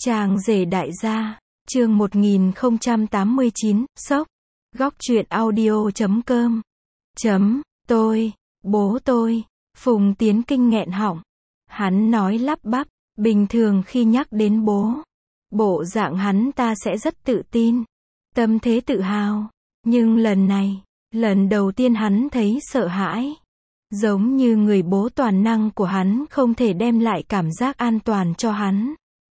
Chàng rể đại gia, chương 1089, sốc. Góc truyện audio.com. Tôi, bố tôi, Phùng Tiến Kinh nghẹn họng. Hắn nói lắp bắp, bình thường khi nhắc đến bố, bộ dạng hắn ta sẽ rất tự tin, tâm thế tự hào. Nhưng lần này, lần đầu tiên hắn thấy sợ hãi. Giống như người bố toàn năng của hắn không thể đem lại cảm giác an toàn cho hắn.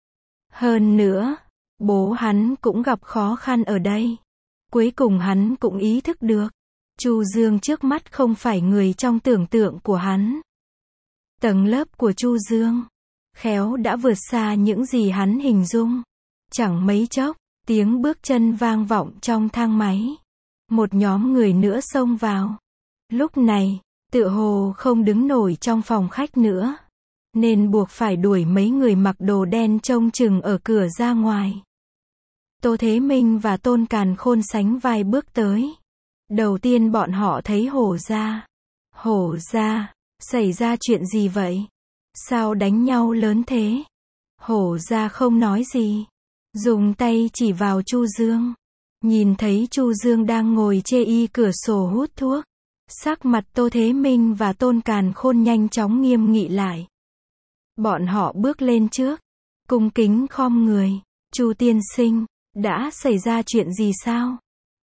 Hơn nữa, bố hắn cũng gặp khó khăn ở đây. Cuối cùng hắn cũng ý thức được, Chu Dương trước mắt không phải người trong tưởng tượng của hắn. Tầng lớp của Chu Dương, khéo đã vượt xa những gì hắn hình dung. Chẳng mấy chốc, tiếng bước chân vang vọng trong thang máy. Một nhóm người nữa xông vào. Lúc này, tựa hồ không đứng nổi trong phòng khách nữa, nên buộc phải đuổi mấy người mặc đồ đen trông chừng ở cửa ra ngoài. Tô Thế Minh và Tôn Càn Khôn sánh vai bước tới. Đầu tiên bọn họ thấy Hổ gia. Hổ gia, xảy ra chuyện gì vậy? Sao đánh nhau lớn thế? Hổ gia không nói gì, dùng tay chỉ vào Chu Dương. Nhìn thấy Chu Dương đang ngồi chê y cửa sổ hút thuốc, sắc mặt Tô Thế Minh và Tôn Càn Khôn nhanh chóng nghiêm nghị lại. Bọn họ bước lên trước, cung kính khom người. Chu tiên sinh, đã xảy ra chuyện gì sao?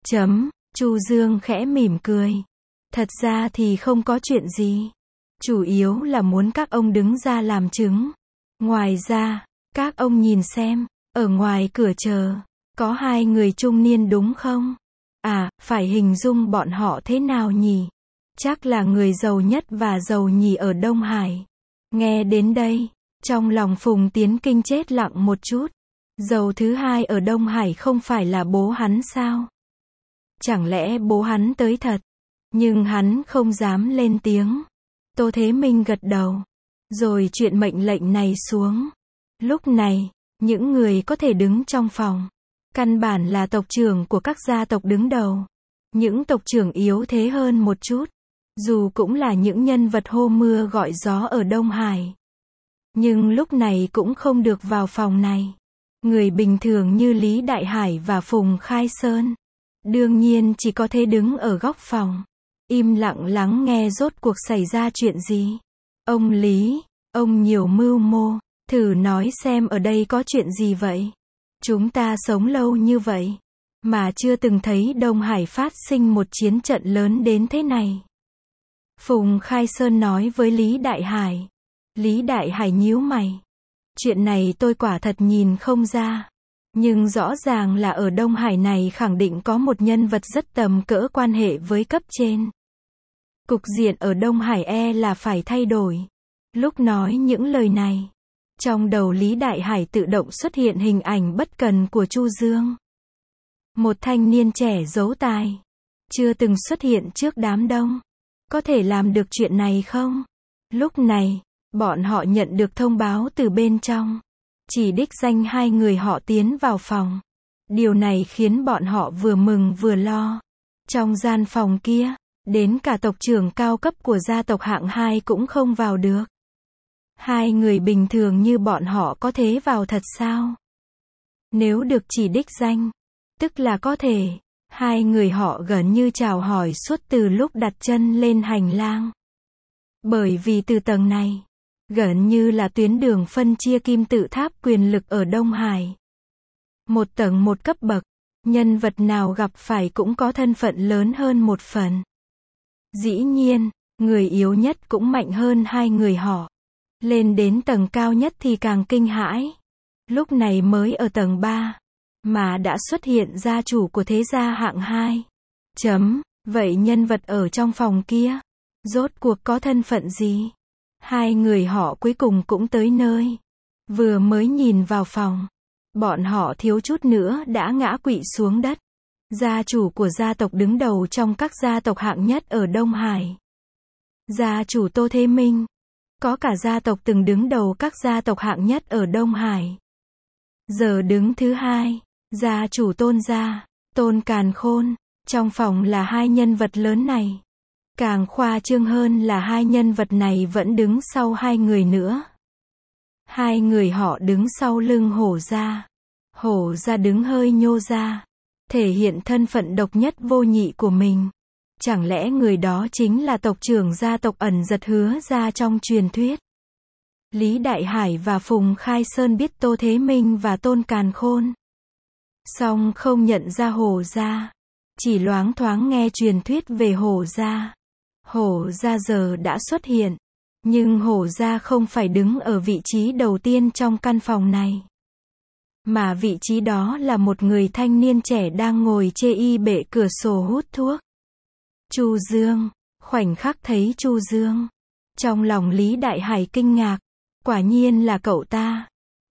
Chu Dương khẽ mỉm cười. Thật ra thì không có chuyện gì. Chủ yếu là muốn các ông đứng ra làm chứng. Ngoài ra, các ông nhìn xem, ở ngoài cửa chờ, có hai người trung niên đúng không? À, phải hình dung bọn họ thế nào nhỉ? Chắc là người giàu nhất và giàu nhì ở Đông Hải. Nghe đến đây, trong lòng Phùng Tiến Kinh chết lặng một chút. Giàu thứ hai ở Đông Hải không phải là bố hắn sao? Chẳng lẽ bố hắn tới thật? Nhưng hắn không dám lên tiếng. Tô Thế Minh gật đầu, rồi chuyện mệnh lệnh này xuống. Lúc này, những người có thể đứng trong phòng, căn bản là tộc trưởng của các gia tộc đứng đầu. Những tộc trưởng yếu thế hơn một chút, dù cũng là những nhân vật hô mưa gọi gió ở Đông Hải, nhưng lúc này cũng không được vào phòng này. Người bình thường như Lý Đại Hải và Phùng Khai Sơn, đương nhiên chỉ có thể đứng ở góc phòng, im lặng lắng nghe rốt cuộc xảy ra chuyện gì. Ông Lý, ông nhiều mưu mô, thử nói xem ở đây có chuyện gì vậy? Chúng ta sống lâu như vậy, mà chưa từng thấy Đông Hải phát sinh một chiến trận lớn đến thế này. Phùng Khai Sơn nói với Lý Đại Hải. Lý Đại Hải nhíu mày. Chuyện này tôi quả thật nhìn không ra. Nhưng rõ ràng là ở Đông Hải này khẳng định có một nhân vật rất tầm cỡ quan hệ với cấp trên. Cục diện ở Đông Hải là phải thay đổi. Lúc nói những lời này, trong đầu Lý Đại Hải tự động xuất hiện hình ảnh bất cần của Chu Dương. Một thanh niên trẻ giấu tài, chưa từng xuất hiện trước đám đông. Có thể làm được chuyện này không? Lúc này, bọn họ nhận được thông báo từ bên trong. Chỉ đích danh hai người họ tiến vào phòng. Điều này khiến bọn họ vừa mừng vừa lo. Trong gian phòng kia, đến cả tộc trưởng cao cấp của gia tộc hạng 2 cũng không vào được. Hai người bình thường như bọn họ có thế vào thật sao? Nếu được chỉ đích danh, tức là có thể. Hai người họ gần như chào hỏi suốt từ lúc đặt chân lên hành lang. Bởi vì từ tầng này, gần như là tuyến đường phân chia kim tự tháp quyền lực ở Đông Hải. Một tầng một cấp bậc, nhân vật nào gặp phải cũng có thân phận lớn hơn một phần. Dĩ nhiên, người yếu nhất cũng mạnh hơn hai người họ. Lên đến tầng cao nhất thì càng kinh hãi. Lúc này mới ở tầng 3, mà đã xuất hiện gia chủ của thế gia hạng 2. Vậy nhân vật ở trong phòng kia, rốt cuộc có thân phận gì? Hai người họ cuối cùng cũng tới nơi. Vừa mới nhìn vào phòng, bọn họ thiếu chút nữa đã ngã quỵ xuống đất. Gia chủ của gia tộc đứng đầu trong các gia tộc hạng nhất ở Đông Hải. Gia chủ Tô Thế Minh. Có cả gia tộc từng đứng đầu các gia tộc hạng nhất ở Đông Hải. Giờ đứng thứ hai, gia chủ Tôn gia, Tôn Càn Khôn. Trong phòng là hai nhân vật lớn này. Càng khoa trương hơn là hai nhân vật này vẫn đứng sau hai người nữa. Hai người họ đứng sau lưng Hổ gia. Hổ gia đứng hơi nhô ra, thể hiện thân phận độc nhất vô nhị của mình. Chẳng lẽ người đó chính là tộc trưởng gia tộc ẩn giật Hứa gia trong truyền thuyết? Lý Đại Hải và Phùng Khai Sơn biết Tô Thế Minh và Tôn Càn Khôn, song không nhận ra Hổ gia, chỉ loáng thoáng nghe truyền thuyết về Hổ gia. Hổ gia giờ đã xuất hiện, nhưng Hổ gia không phải đứng ở vị trí đầu tiên trong căn phòng này, mà vị trí đó là một người thanh niên trẻ đang ngồi chê y bệ cửa sổ hút thuốc. Chu Dương. Khoảnh khắc thấy Chu Dương, trong lòng Lý Đại Hải kinh ngạc, quả nhiên là cậu ta.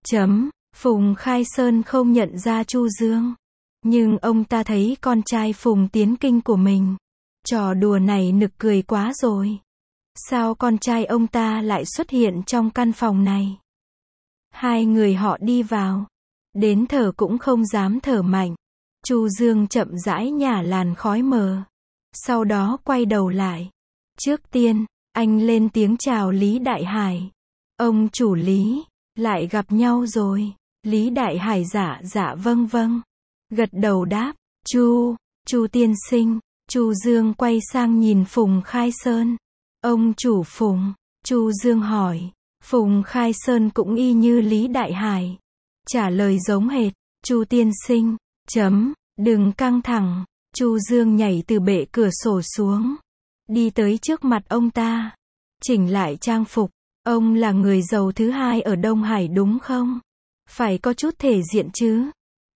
Phùng Khai Sơn không nhận ra Chu Dương, nhưng ông ta thấy con trai Phùng Tiến Kinh của mình. Trò đùa này nực cười quá rồi. Sao con trai ông ta lại xuất hiện trong căn phòng này? Hai người họ đi vào, đến thở cũng không dám thở mạnh. Chu Dương chậm rãi nhả làn khói mờ, sau đó quay đầu lại. Trước tiên, anh lên tiếng chào Lý Đại Hải. Ông chủ Lý, lại gặp nhau rồi. Lý Đại Hải dạ vâng vâng, gật đầu đáp. Chu tiên sinh. Chu Dương quay sang nhìn Phùng Khai Sơn. Ông chủ Phùng. Chu Dương hỏi. Phùng Khai Sơn cũng y như Lý Đại Hải, trả lời giống hệt. Chu tiên sinh. Đừng căng thẳng. Chu Dương nhảy từ bệ cửa sổ xuống, đi tới trước mặt ông ta, chỉnh lại trang phục. Ông là người giàu thứ hai ở Đông Hải đúng không? Phải có chút thể diện chứ.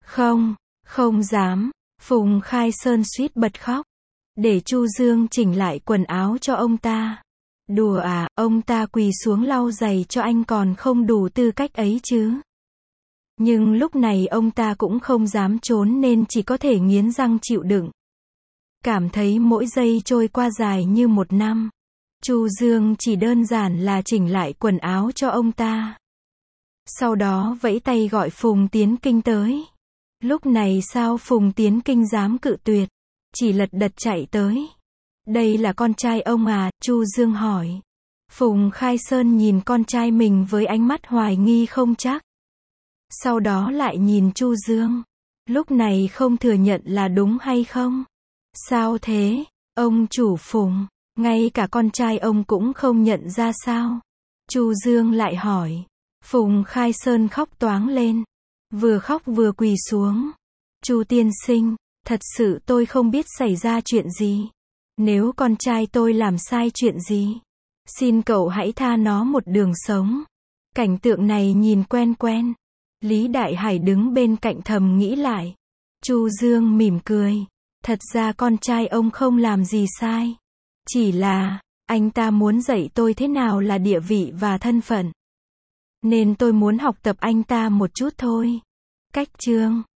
Không dám. Phùng Khai Sơn suýt bật khóc, để Chu Dương chỉnh lại quần áo cho ông ta. Đùa à, ông ta quỳ xuống lau giày cho anh còn không đủ tư cách ấy chứ. Nhưng lúc này ông ta cũng không dám trốn nên chỉ có thể nghiến răng chịu đựng. Cảm thấy mỗi giây trôi qua dài như một năm. Chu Dương chỉ đơn giản là chỉnh lại quần áo cho ông ta, sau đó vẫy tay gọi Phùng Tiến Kinh tới. Lúc này sao Phùng Tiến Kinh dám cự tuyệt, chỉ lật đật chạy tới. Đây là con trai ông à? Chu Dương hỏi. Phùng Khai Sơn nhìn con trai mình với ánh mắt hoài nghi không chắc, sau đó lại nhìn Chu Dương, lúc này không thừa nhận là đúng hay không. Sao thế, ông chủ Phùng, ngay cả con trai ông cũng không nhận ra sao? Chu Dương lại hỏi. Phùng Khai Sơn khóc toáng lên, vừa khóc vừa quỳ xuống. Chu tiên sinh, thật sự tôi không biết xảy ra chuyện gì. Nếu con trai tôi làm sai chuyện gì, xin cậu hãy tha nó một đường sống. Cảnh tượng này nhìn quen quen. Lý Đại Hải đứng bên cạnh thầm nghĩ lại. Chu Dương mỉm cười. Thật ra con trai ông không làm gì sai, chỉ là anh ta muốn dạy tôi thế nào là địa vị và thân phận, nên tôi muốn học tập anh ta một chút thôi. Cách chương